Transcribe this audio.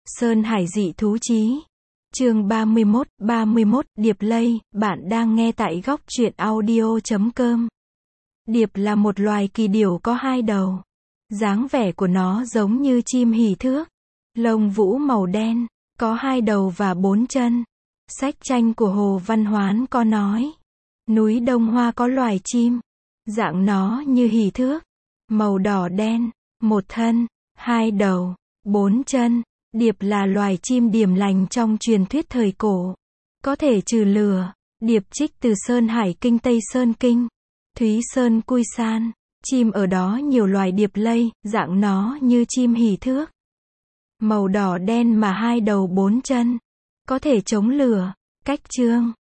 Sơn Hải dị thú chí. Chương 31, Điệp Lây, bạn đang nghe tại góc truyện audio.com. Điệp là một loài kỳ điểu có hai đầu. Dáng vẻ của nó giống như chim hỉ thước. Lông vũ màu đen, có hai đầu và bốn chân. Sách tranh của Hồ Văn Hoán có nói, núi Đông Hoa có loài chim, dạng nó như hỉ thước, màu đỏ đen, một thân, hai đầu, bốn chân. Điệp là loài chim điềm lành trong truyền thuyết thời cổ. Có thể trừ lửa. Điệp trích từ Sơn Hải Kinh Tây Sơn Kinh, Thúy Sơn Cui San. Chim ở đó nhiều loài điệp lây, dạng nó như chim hỉ thước. Màu đỏ đen mà hai đầu bốn chân. Có thể chống lửa. Cách chương.